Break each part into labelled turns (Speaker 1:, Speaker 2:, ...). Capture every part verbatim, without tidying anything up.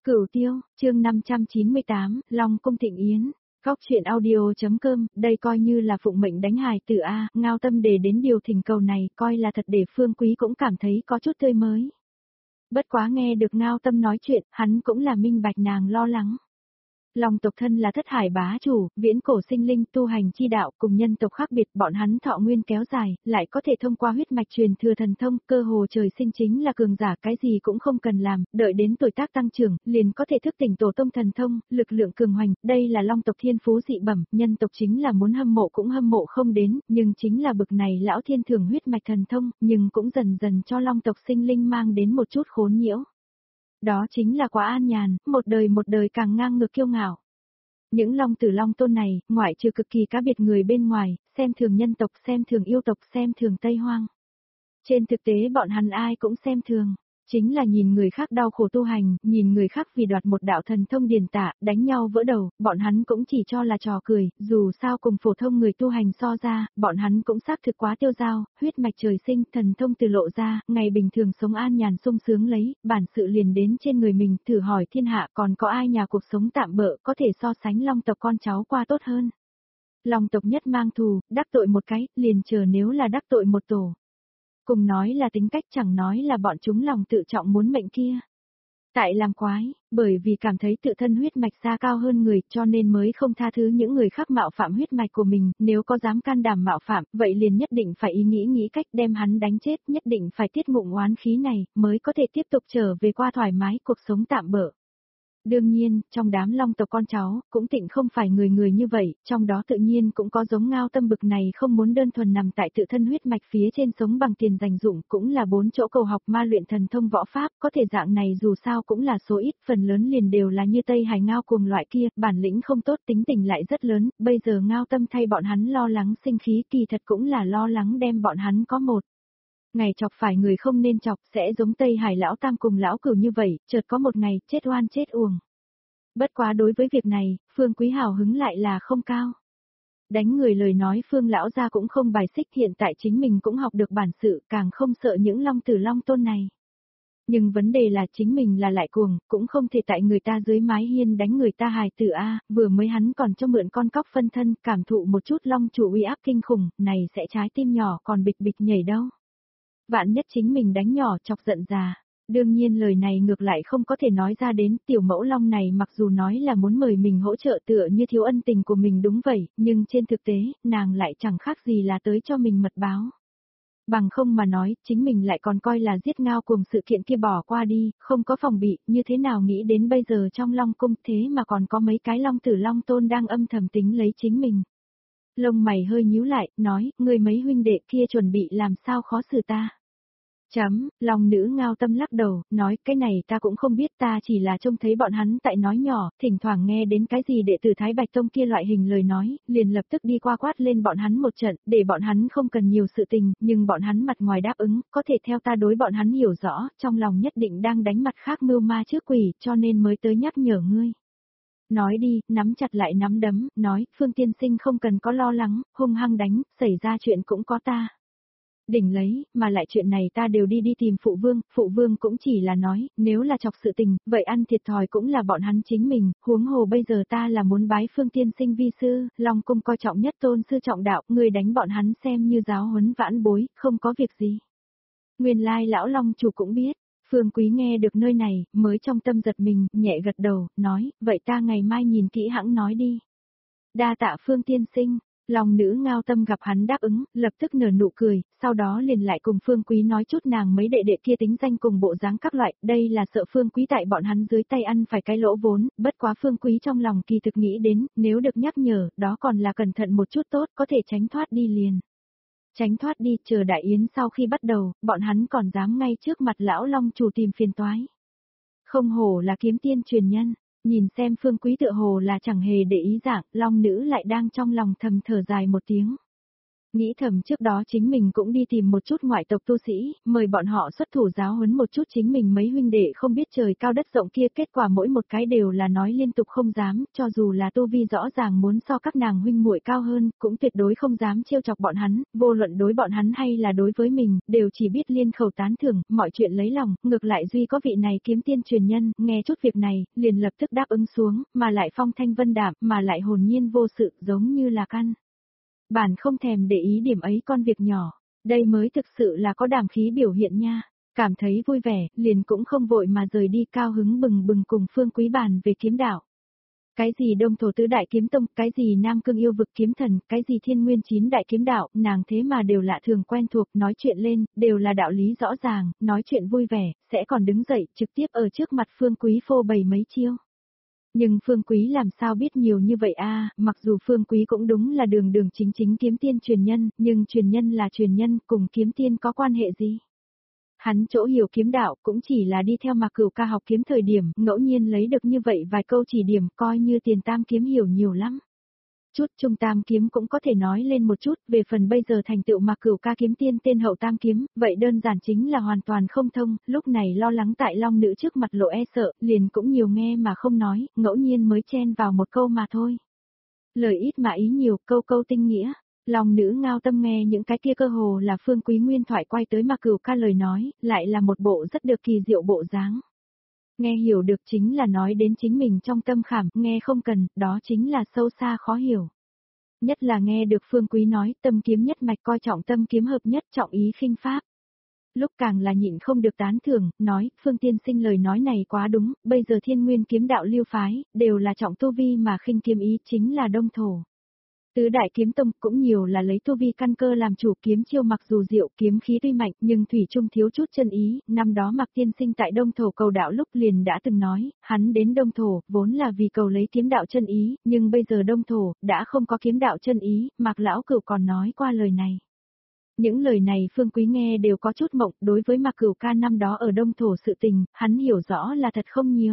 Speaker 1: Cửu Tiêu, chương năm trăm chín mươi tám, Long Cung Thịnh Yến. Góc truyện audio.com, đây coi như là phụng mệnh đánh hài tử A, Ngao Tâm để đến điều thỉnh cầu này, coi là thật để Phương Quý cũng cảm thấy có chút tươi mới. Bất quá nghe được Ngao Tâm nói chuyện, hắn cũng là minh bạch nàng lo lắng. Long tộc thân là thất hải bá chủ, viễn cổ sinh linh tu hành chi đạo cùng nhân tộc khác biệt, bọn hắn thọ nguyên kéo dài, lại có thể thông qua huyết mạch truyền thừa thần thông, cơ hồ trời sinh chính là cường giả, cái gì cũng không cần làm, đợi đến tuổi tác tăng trưởng, liền có thể thức tỉnh tổ tông thần thông, lực lượng cường hoành, đây là long tộc thiên phú dị bẩm, nhân tộc chính là muốn hâm mộ cũng hâm mộ không đến, nhưng chính là bực này lão thiên thưởng huyết mạch thần thông, nhưng cũng dần dần cho long tộc sinh linh mang đến một chút khốn nhiễu. Đó chính là quá an nhàn, một đời một đời càng ngang ngược kiêu ngạo. Những long tử long tôn này, ngoại trừ cực kỳ cá biệt người bên ngoài, xem thường nhân tộc, xem thường yêu tộc, xem thường Tây Hoang. Trên thực tế bọn hắn ai cũng xem thường, chính là nhìn người khác đau khổ tu hành, nhìn người khác vì đoạt một đạo thần thông điển tả, đánh nhau vỡ đầu, bọn hắn cũng chỉ cho là trò cười, dù sao cùng phổ thông người tu hành so ra, bọn hắn cũng xác thực quá tiêu dao, huyết mạch trời sinh, thần thông từ lộ ra, ngày bình thường sống an nhàn sung sướng lấy, bản sự liền đến trên người mình, thử hỏi thiên hạ còn có ai nhà cuộc sống tạm bợ có thể so sánh long tộc con cháu qua tốt hơn. Long tộc nhất mang thù, đắc tội một cái, liền chờ nếu là đắc tội một tổ. Cùng nói là tính cách chẳng nói là bọn chúng lòng tự trọng muốn mệnh kia. Tại làm quái, bởi vì cảm thấy tự thân huyết mạch xa cao hơn người cho nên mới không tha thứ những người khác mạo phạm huyết mạch của mình, nếu có dám can đảm mạo phạm, vậy liền nhất định phải ý nghĩ nghĩ cách đem hắn đánh chết, nhất định phải tiết ngụm oán khí này, mới có thể tiếp tục trở về qua thoải mái cuộc sống tạm bợ. Đương nhiên, trong đám long tộc con cháu, cũng tịnh không phải người người như vậy, trong đó tự nhiên cũng có giống Ngao Tâm bực này không muốn đơn thuần nằm tại tự thân huyết mạch phía trên sống bằng tiền dành dụng, cũng là bốn chỗ cầu học ma luyện thần thông võ pháp, có thể dạng này dù sao cũng là số ít, phần lớn liền đều là như Tây Hải Ngao cùng loại kia, bản lĩnh không tốt tính tình lại rất lớn, bây giờ Ngao Tâm thay bọn hắn lo lắng sinh khí kỳ thật cũng là lo lắng đem bọn hắn có một. Ngày chọc phải người không nên chọc sẽ giống Tây Hải lão tam cùng lão cửu như vậy, chợt có một ngày, chết oan chết uổng. Bất quá đối với việc này, Phương Quý hào hứng lại là không cao. Đánh người lời nói Phương lão gia cũng không bài xích, hiện tại chính mình cũng học được bản sự, càng không sợ những long tử long tôn này. Nhưng vấn đề là chính mình là lại cuồng, cũng không thể tại người ta dưới mái hiên đánh người ta hài tử A, vừa mới hắn còn cho mượn con cóc phân thân, cảm thụ một chút long chủ uy áp kinh khủng, này sẽ trái tim nhỏ còn bịch bịch nhảy đâu. Vạn nhất chính mình đánh nhỏ chọc giận già. Đương nhiên lời này ngược lại không có thể nói ra đến, tiểu mẫu long này mặc dù nói là muốn mời mình hỗ trợ tựa như thiếu ân tình của mình đúng vậy, nhưng trên thực tế, nàng lại chẳng khác gì là tới cho mình mật báo. Bằng không mà nói, chính mình lại còn coi là giết Ngao cùng sự kiện kia bỏ qua đi, không có phòng bị, như thế nào nghĩ đến bây giờ trong long cung thế mà còn có mấy cái long tử long tôn đang âm thầm tính lấy chính mình. Lông mày hơi nhíu lại, nói, người mấy huynh đệ kia chuẩn bị làm sao khó xử ta. Chấm, long nữ Ngao Tâm lắc đầu, nói cái này ta cũng không biết, ta chỉ là trông thấy bọn hắn tại nói nhỏ, thỉnh thoảng nghe đến cái gì đệ tử Thái Bạch Tông kia loại hình lời nói, liền lập tức đi qua quát lên bọn hắn một trận, để bọn hắn không cần nhiều sự tình, nhưng bọn hắn mặt ngoài đáp ứng, có thể theo ta đối bọn hắn hiểu rõ, trong lòng nhất định đang đánh mặt khác mưu ma trước quỷ, cho nên mới tới nhắc nhở ngươi. Nói đi, nắm chặt lại nắm đấm, nói, Phương tiên sinh không cần có lo lắng, hung hăng đánh, xảy ra chuyện cũng có ta. Đỉnh lấy, mà lại chuyện này ta đều đi đi tìm phụ vương, phụ vương cũng chỉ là nói, nếu là chọc sự tình, vậy ăn thiệt thòi cũng là bọn hắn chính mình, huống hồ bây giờ ta là muốn bái Phương tiên sinh vi sư, Long cung coi trọng nhất tôn sư trọng đạo, người đánh bọn hắn xem như giáo huấn vãn bối, không có việc gì. Nguyên lai lão Long chủ cũng biết, Phương Quý nghe được nơi này, mới trong tâm giật mình, nhẹ gật đầu, nói, vậy ta ngày mai nhìn kỹ hãng nói đi. Đa tạ Phương tiên sinh. Long nữ Ngao Tâm gặp hắn đáp ứng, lập tức nở nụ cười, sau đó liền lại cùng Phương Quý nói chút nàng mấy đệ đệ kia tính danh cùng bộ dáng các loại, đây là sợ Phương Quý tại bọn hắn dưới tay ăn phải cái lỗ vốn, bất quá Phương Quý trong lòng kỳ thực nghĩ đến, nếu được nhắc nhở, đó còn là cẩn thận một chút tốt, có thể tránh thoát đi liền. Tránh thoát đi, chờ đại yến sau khi bắt đầu, bọn hắn còn dám ngay trước mặt lão Long chủ tìm phiền toái. Không hổ là kiếm tiên truyền nhân. Nhìn xem Phương Quý tựa hồ là chẳng hề để ý dạng, long nữ lại đang trong lòng thầm thở dài một tiếng. Nghĩ thầm trước đó chính mình cũng đi tìm một chút ngoại tộc tu sĩ, mời bọn họ xuất thủ giáo huấn một chút chính mình mấy huynh đệ không biết trời cao đất rộng kia, kết quả mỗi một cái đều là nói liên tục không dám, cho dù là tu vi rõ ràng muốn so các nàng huynh muội cao hơn, cũng tuyệt đối không dám trêu chọc bọn hắn, vô luận đối bọn hắn hay là đối với mình, đều chỉ biết liên khẩu tán thưởng, mọi chuyện lấy lòng, ngược lại duy có vị này kiếm tiên truyền nhân, nghe chút việc này, liền lập tức đáp ứng xuống, mà lại phong thanh vân đạm, mà lại hồn nhiên vô sự, giống như là căn. Bản không thèm để ý điểm ấy con việc nhỏ, đây mới thực sự là có đảm khí biểu hiện nha. Cảm thấy vui vẻ, liền cũng không vội mà rời đi, cao hứng bừng bừng cùng Phương Quý bàn về kiếm đạo. Cái gì Đông Thổ Tứ Đại Kiếm Tông, cái gì Nam Cương Yêu Vực Kiếm Thần, cái gì Thiên Nguyên Chín Đại Kiếm Đạo, nàng thế mà đều lạ thường quen thuộc, nói chuyện lên, đều là đạo lý rõ ràng, nói chuyện vui vẻ, sẽ còn đứng dậy, trực tiếp ở trước mặt Phương Quý phô bày mấy chiêu. Nhưng Phương Quý làm sao biết nhiều như vậy a? Mặc dù Phương Quý cũng đúng là đường đường chính chính kiếm tiên truyền nhân, nhưng truyền nhân là truyền nhân, cùng kiếm tiên có quan hệ gì? Hắn chỗ hiểu kiếm đạo cũng chỉ là đi theo Mạc Cửu ca học kiếm thời điểm, ngẫu nhiên lấy được như vậy vài câu chỉ điểm, coi như tiền tam kiếm hiểu nhiều lắm. Chút trung tam kiếm cũng có thể nói lên một chút, về phần bây giờ thành tựu Mạc Cửu ca kiếm tiên tên hậu tam kiếm, vậy đơn giản chính là hoàn toàn không thông, lúc này lo lắng tại long nữ trước mặt lộ e sợ, liền cũng nhiều nghe mà không nói, ngẫu nhiên mới chen vào một câu mà thôi. Lời ít mà ý nhiều, câu câu tinh nghĩa. Long nữ ngao tâm nghe những cái kia cơ hồ là Phương Quý nguyên thoại quay tới Mạc Cửu ca lời nói, lại là một bộ rất được kỳ diệu bộ dáng. Nghe hiểu được chính là nói đến chính mình trong tâm khảm, nghe không cần, đó chính là sâu xa khó hiểu. Nhất là nghe được Phương Quý nói, tâm kiếm nhất mạch coi trọng tâm kiếm hợp nhất trọng ý khinh pháp. Lúc càng là nhịn không được tán thưởng, nói, Phương tiên sinh lời nói này quá đúng, bây giờ thiên nguyên kiếm đạo lưu phái, đều là trọng tu vi mà khinh kiếm ý chính là đông thổ. Tứ đại kiếm tông cũng nhiều là lấy tu vi căn cơ làm chủ, kiếm chiêu mặc dù diệu kiếm khí tuy mạnh nhưng thủy chung thiếu chút chân ý, năm đó Mạc tiên sinh tại Đông Thổ cầu đạo lúc liền đã từng nói, hắn đến Đông Thổ vốn là vì cầu lấy kiếm đạo chân ý, nhưng bây giờ Đông Thổ đã không có kiếm đạo chân ý, Mạc lão cửu còn nói qua lời này. Những lời này Phương Quý nghe đều có chút mộng, đối với Mạc Cửu ca năm đó ở Đông Thổ sự tình, hắn hiểu rõ là thật không nhiều.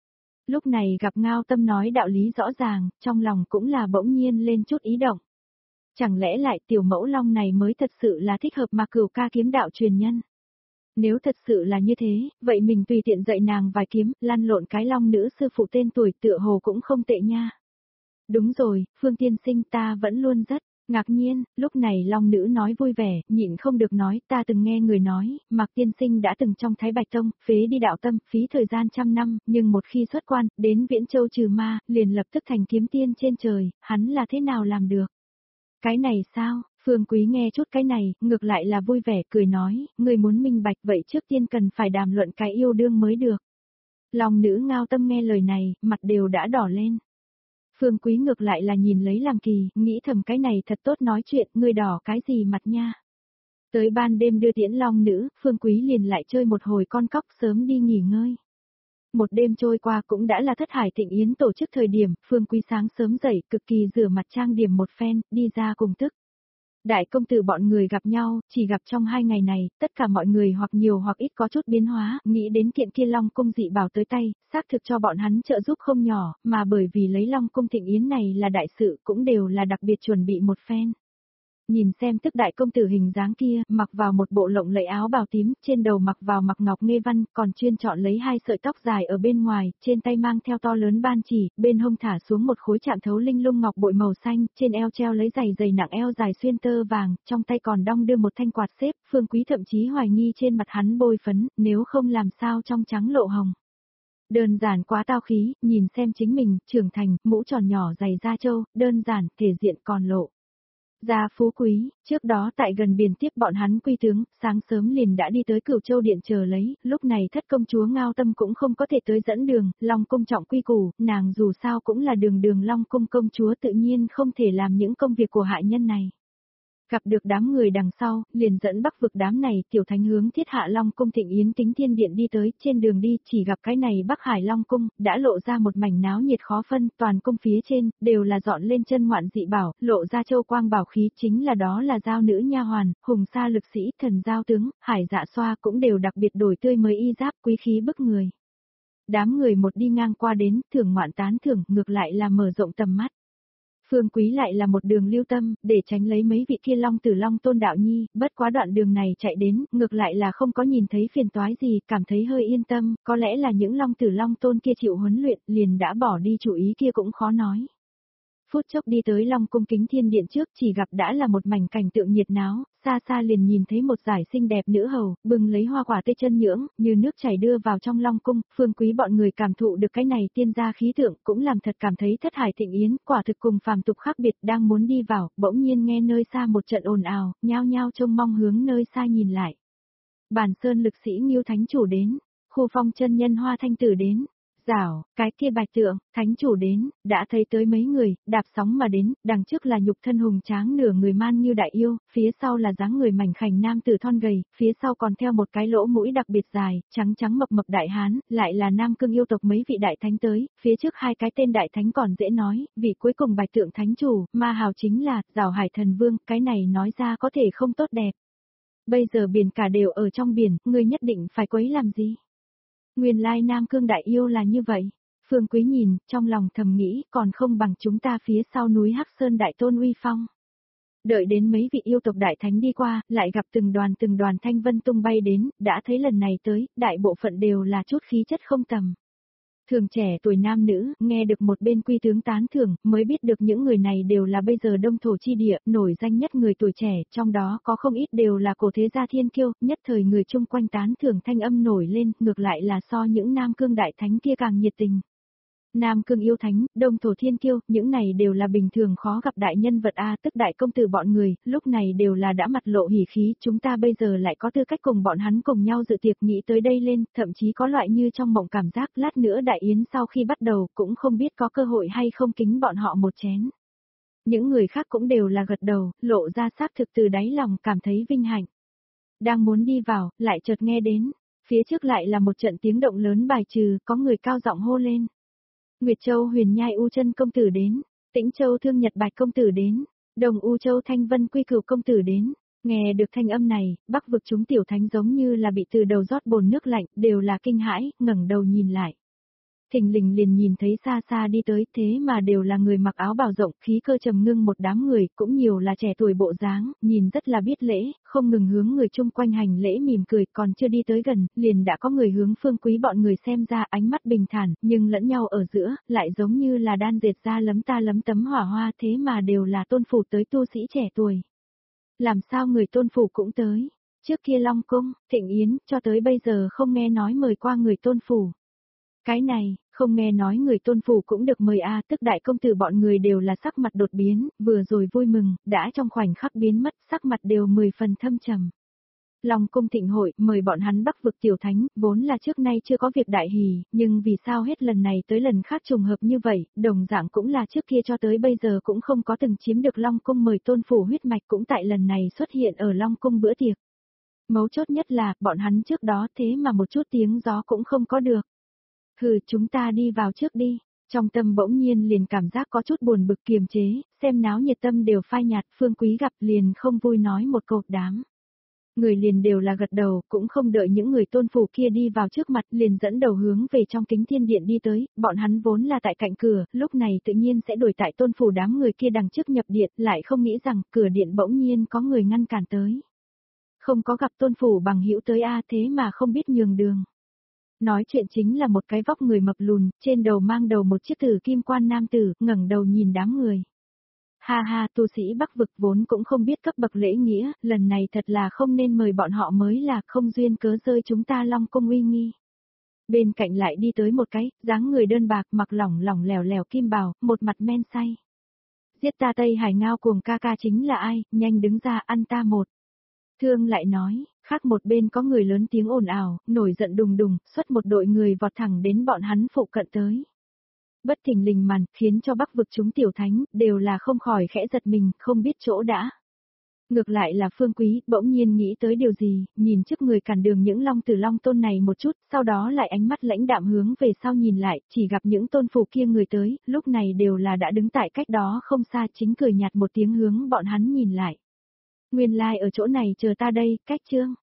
Speaker 1: Lúc này gặp Ngao Tâm nói đạo lý rõ ràng, trong lòng cũng là bỗng nhiên lên chút ý động. Chẳng lẽ lại tiểu mẫu long này mới thật sự là thích hợp Mạc Cửu ca kiếm đạo truyền nhân? Nếu thật sự là như thế, vậy mình tùy tiện dạy nàng vài kiếm, lăn lộn cái long nữ sư phụ tên tuổi tựa hồ cũng không tệ nha. Đúng rồi, Phương tiên sinh ta vẫn luôn rất ngạc nhiên, lúc này long nữ nói vui vẻ, nhịn không được nói, ta từng nghe người nói, Mạc tiên sinh đã từng trong Thái Bạch Tông, phế đi đạo tâm, phí thời gian trăm năm, nhưng một khi xuất quan, đến Viễn Châu trừ ma, liền lập tức thành kiếm tiên trên trời, hắn là thế nào làm được? Cái này sao? Phương Quý nghe chút cái này, ngược lại là vui vẻ, cười nói, người muốn minh bạch vậy trước tiên cần phải đàm luận cái yêu đương mới được. Long nữ Ngao Tâm nghe lời này, mặt đều đã đỏ lên. Phương Quý ngược lại là nhìn lấy làm kỳ, nghĩ thầm cái này thật tốt nói chuyện, ngươi đỏ cái gì mặt nha. Tới ban đêm đưa tiễn long nữ, Phương Quý liền lại chơi một hồi con cóc sớm đi nghỉ ngơi. Một đêm trôi qua cũng đã là thất hải thịnh yến tổ chức thời điểm, Phương Quý sáng sớm dậy, cực kỳ rửa mặt trang điểm một phen, đi ra cùng tức. Đại công tử bọn người gặp nhau, chỉ gặp trong hai ngày này, tất cả mọi người hoặc nhiều hoặc ít có chút biến hóa, nghĩ đến kiện kia Long cung dị bảo tới tay, xác thực cho bọn hắn trợ giúp không nhỏ, mà bởi vì lấy Long cung thịnh yến này là đại sự cũng đều là đặc biệt chuẩn bị một phen. Nhìn xem tức đại công tử hình dáng kia, mặc vào một bộ lộng lẫy áo bào tím, trên đầu mặc vào mặc ngọc nghê văn, còn chuyên chọn lấy hai sợi tóc dài ở bên ngoài, trên tay mang theo to lớn ban chỉ, bên hông thả xuống một khối chạm thấu linh lung ngọc bội màu xanh, trên eo treo lấy giày giày nặng eo dài xuyên tơ vàng, trong tay còn đong đưa một thanh quạt xếp, Phương Quý thậm chí hoài nghi trên mặt hắn bôi phấn, nếu không làm sao trong trắng lộ hồng. Đơn giản quá tao khí, nhìn xem chính mình, trưởng thành, mũ tròn nhỏ giày da trâu, đơn giản, thể diện còn lộ. Gia phú quý, trước đó tại gần biển tiếp bọn hắn quy tướng, sáng sớm liền đã đi tới Cửu Châu Điện chờ lấy, lúc này thất công chúa Ngao Tâm cũng không có thể tới dẫn đường, Long cung trọng quy củ, nàng dù sao cũng là đường đường Long cung công chúa tự nhiên không thể làm những công việc của hại nhân này. Gặp được đám người đằng sau, liền dẫn bắc vực đám này, tiểu thánh hướng thiết hạ Long cung thịnh yến tính thiên điện đi tới, trên đường đi, chỉ gặp cái này Bắc Hải Long cung, đã lộ ra một mảnh náo nhiệt khó phân, toàn cung phía trên, đều là dọn lên chân ngoạn dị bảo, lộ ra châu quang bảo khí, chính là đó là giao nữ nha hoàn, hùng sa lực sĩ, thần giao tướng, hải dạ xoa cũng đều đặc biệt đổi tươi mới y giáp, quý khí bức người. Đám người một đi ngang qua đến, thưởng ngoạn tán thưởng, ngược lại là mở rộng tầm mắt. Phương Quý lại là một đường lưu tâm, để tránh lấy mấy vị kia long tử long tôn đạo nhi, bất quá đoạn đường này chạy đến, ngược lại là không có nhìn thấy phiền toái gì, cảm thấy hơi yên tâm, có lẽ là những long tử long tôn kia chịu huấn luyện, liền đã bỏ đi chủ ý kia cũng khó nói. Phút chốc đi tới Long Cung Kính Thiên Điện trước, chỉ gặp đã là một mảnh cảnh tượng nhiệt náo, xa xa liền nhìn thấy một dải xinh đẹp nữ hầu, bưng lấy hoa quả tê chân nhưỡng, như nước chảy đưa vào trong Long Cung, Phương Quý bọn người cảm thụ được cái này tiên gia khí tượng, cũng làm thật cảm thấy thất hải thịnh yến, quả thực cùng phàm tục khác biệt, đang muốn đi vào, bỗng nhiên nghe nơi xa một trận ồn ào, nhao nhao trông mong hướng nơi xa nhìn lại. Bản Sơn lực sĩ Ngưu Thánh Chủ đến, Khu Phong chân nhân Hoa Thanh Tử đến. Rảo, cái kia bạch tượng, thánh chủ đến, đã thấy tới mấy người, đạp sóng mà đến, đằng trước là nhục thân hùng tráng nửa người man như đại yêu, phía sau là dáng người mảnh khảnh nam tử thon gầy, phía sau còn theo một cái lỗ mũi đặc biệt dài, trắng trắng mập mập đại hán, lại là nam cương yêu tộc mấy vị đại thánh tới, phía trước hai cái tên đại thánh còn dễ nói, vị cuối cùng bạch tượng thánh chủ, ma hào chính là, Rảo Hải Thần Vương, cái này nói ra có thể không tốt đẹp. Bây giờ biển cả đều ở trong biển, ngươi nhất định phải quấy làm gì? Nguyên lai Nam Cương Đại Yêu là như vậy. Phương Quý nhìn, trong lòng thầm nghĩ, còn không bằng chúng ta phía sau núi Hắc Sơn Đại Tôn uy phong. Đợi đến mấy vị yêu tộc đại thánh đi qua, lại gặp từng đoàn từng đoàn thanh vân tung bay đến, đã thấy lần này tới, đại bộ phận đều là chút khí chất không tầm. Thường trẻ tuổi nam nữ, nghe được một bên quy tướng tán thưởng, mới biết được những người này đều là bây giờ đông thổ chi địa, nổi danh nhất người tuổi trẻ, trong đó có không ít đều là cổ thế gia thiên kiêu, nhất thời người chung quanh tán thưởng thanh âm nổi lên, ngược lại là so những nam cương đại thánh kia càng nhiệt tình. Nam cương yêu thánh, đông thổ thiên kiêu, những này đều là bình thường khó gặp đại nhân vật A, tức đại công tử bọn người, lúc này đều là đã mặt lộ hỉ khí, chúng ta bây giờ lại có tư cách cùng bọn hắn cùng nhau dự tiệc, nghĩ tới đây lên, thậm chí có loại như trong mộng cảm giác, lát nữa đại yến sau khi bắt đầu, cũng không biết có cơ hội hay không kính bọn họ một chén. Những người khác cũng đều là gật đầu, lộ ra xác thực từ đáy lòng cảm thấy vinh hạnh. Đang muốn đi vào, lại chợt nghe đến, phía trước lại là một trận tiếng động lớn bài trừ, có người cao giọng hô lên. Nguyệt Châu Huyền Nhai U Chân công tử đến, Tĩnh Châu Thương Nhật Bạch công tử đến, Đồng U Châu Thanh Vân Quy Cửu công tử đến. Nghe được thanh âm này, Bắc vực chúng tiểu thánh giống như là bị từ đầu rót bồn nước lạnh, đều là kinh hãi, ngẩng đầu nhìn lại. Thình lình liền nhìn thấy xa xa đi tới, thế mà đều là người mặc áo bào rộng, khí cơ trầm ngưng một đám người, cũng nhiều là trẻ tuổi bộ dáng, nhìn rất là biết lễ, không ngừng hướng người chung quanh hành lễ mỉm cười, còn chưa đi tới gần, liền đã có người hướng Phương Quý bọn người xem ra ánh mắt bình thản, nhưng lẫn nhau ở giữa, lại giống như là đan dệt ra lấm ta lấm tấm hỏa hoa, thế mà đều là tôn phủ tới tu sĩ trẻ tuổi. Làm sao người tôn phủ cũng tới? Trước kia Long Cung, Thịnh Yến, cho tới bây giờ không nghe nói mời qua người tôn phủ. Cái này, không nghe nói người tôn phủ cũng được mời a, tức đại công tử bọn người đều là sắc mặt đột biến, vừa rồi vui mừng, đã trong khoảnh khắc biến mất, sắc mặt đều mười phần thâm trầm. Long Cung thịnh hội, mời bọn hắn Bắc vực tiểu thánh, vốn là trước nay chưa có việc đại hỷ, nhưng vì sao hết lần này tới lần khác trùng hợp như vậy, đồng dạng cũng là trước kia cho tới bây giờ cũng không có từng chiếm được Long Cung mời tôn phủ huyết mạch cũng tại lần này xuất hiện ở Long Cung bữa tiệc. Mấu chốt nhất là, bọn hắn trước đó thế mà một chút tiếng gió cũng không có được. Hừ, chúng ta đi vào trước đi. Trong tâm bỗng nhiên liền cảm giác có chút buồn bực kiềm chế, xem náo nhiệt tâm đều phai nhạt, Phương Quý gặp liền không vui nói một câu đám. Người liền đều là gật đầu, cũng không đợi những người tôn phủ kia đi vào trước mặt, liền dẫn đầu hướng về trong Kính Thiên Điện đi tới, bọn hắn vốn là tại cạnh cửa, lúc này tự nhiên sẽ đổi tại tôn phủ đám người kia đằng trước nhập điện, lại không nghĩ rằng cửa điện bỗng nhiên có người ngăn cản tới. Không có gặp tôn phủ bằng hữu tới a, thế mà không biết nhường đường. Nói chuyện chính là một cái vóc người mập lùn, trên đầu mang đầu một chiếc tử kim quan nam tử, ngẩng đầu nhìn đám người. Ha ha, tu sĩ Bắc vực vốn cũng không biết cấp bậc lễ nghĩa, lần này thật là không nên mời bọn họ mới là, không duyên cớ rơi chúng ta Long Cung uy nghi. Bên cạnh lại đi tới một cái, dáng người đơn bạc, mặc lỏng lỏng lẻo lẻo kim bào, một mặt men say. Giết ta Tây Hải Ngao cuồng ca ca chính là ai, nhanh đứng ra ăn ta một. Thương lại nói, khác một bên có người lớn tiếng ồn ào, nổi giận đùng đùng, xuất một đội người vọt thẳng đến bọn hắn phụ cận tới. Bất thình lình màn, khiến cho Bắc vực chúng tiểu thánh, đều là không khỏi khẽ giật mình, không biết chỗ đã. Ngược lại là Phương Quý, bỗng nhiên nghĩ tới điều gì, nhìn trước người cản đường những long tử long tôn này một chút, sau đó lại ánh mắt lãnh đạm hướng về sau nhìn lại, chỉ gặp những tôn phủ kia người tới, lúc này đều là đã đứng tại cách đó không xa, chính cười nhạt một tiếng hướng bọn hắn nhìn lại. Nguyên lai like ở chỗ này chờ ta đây, cách chương.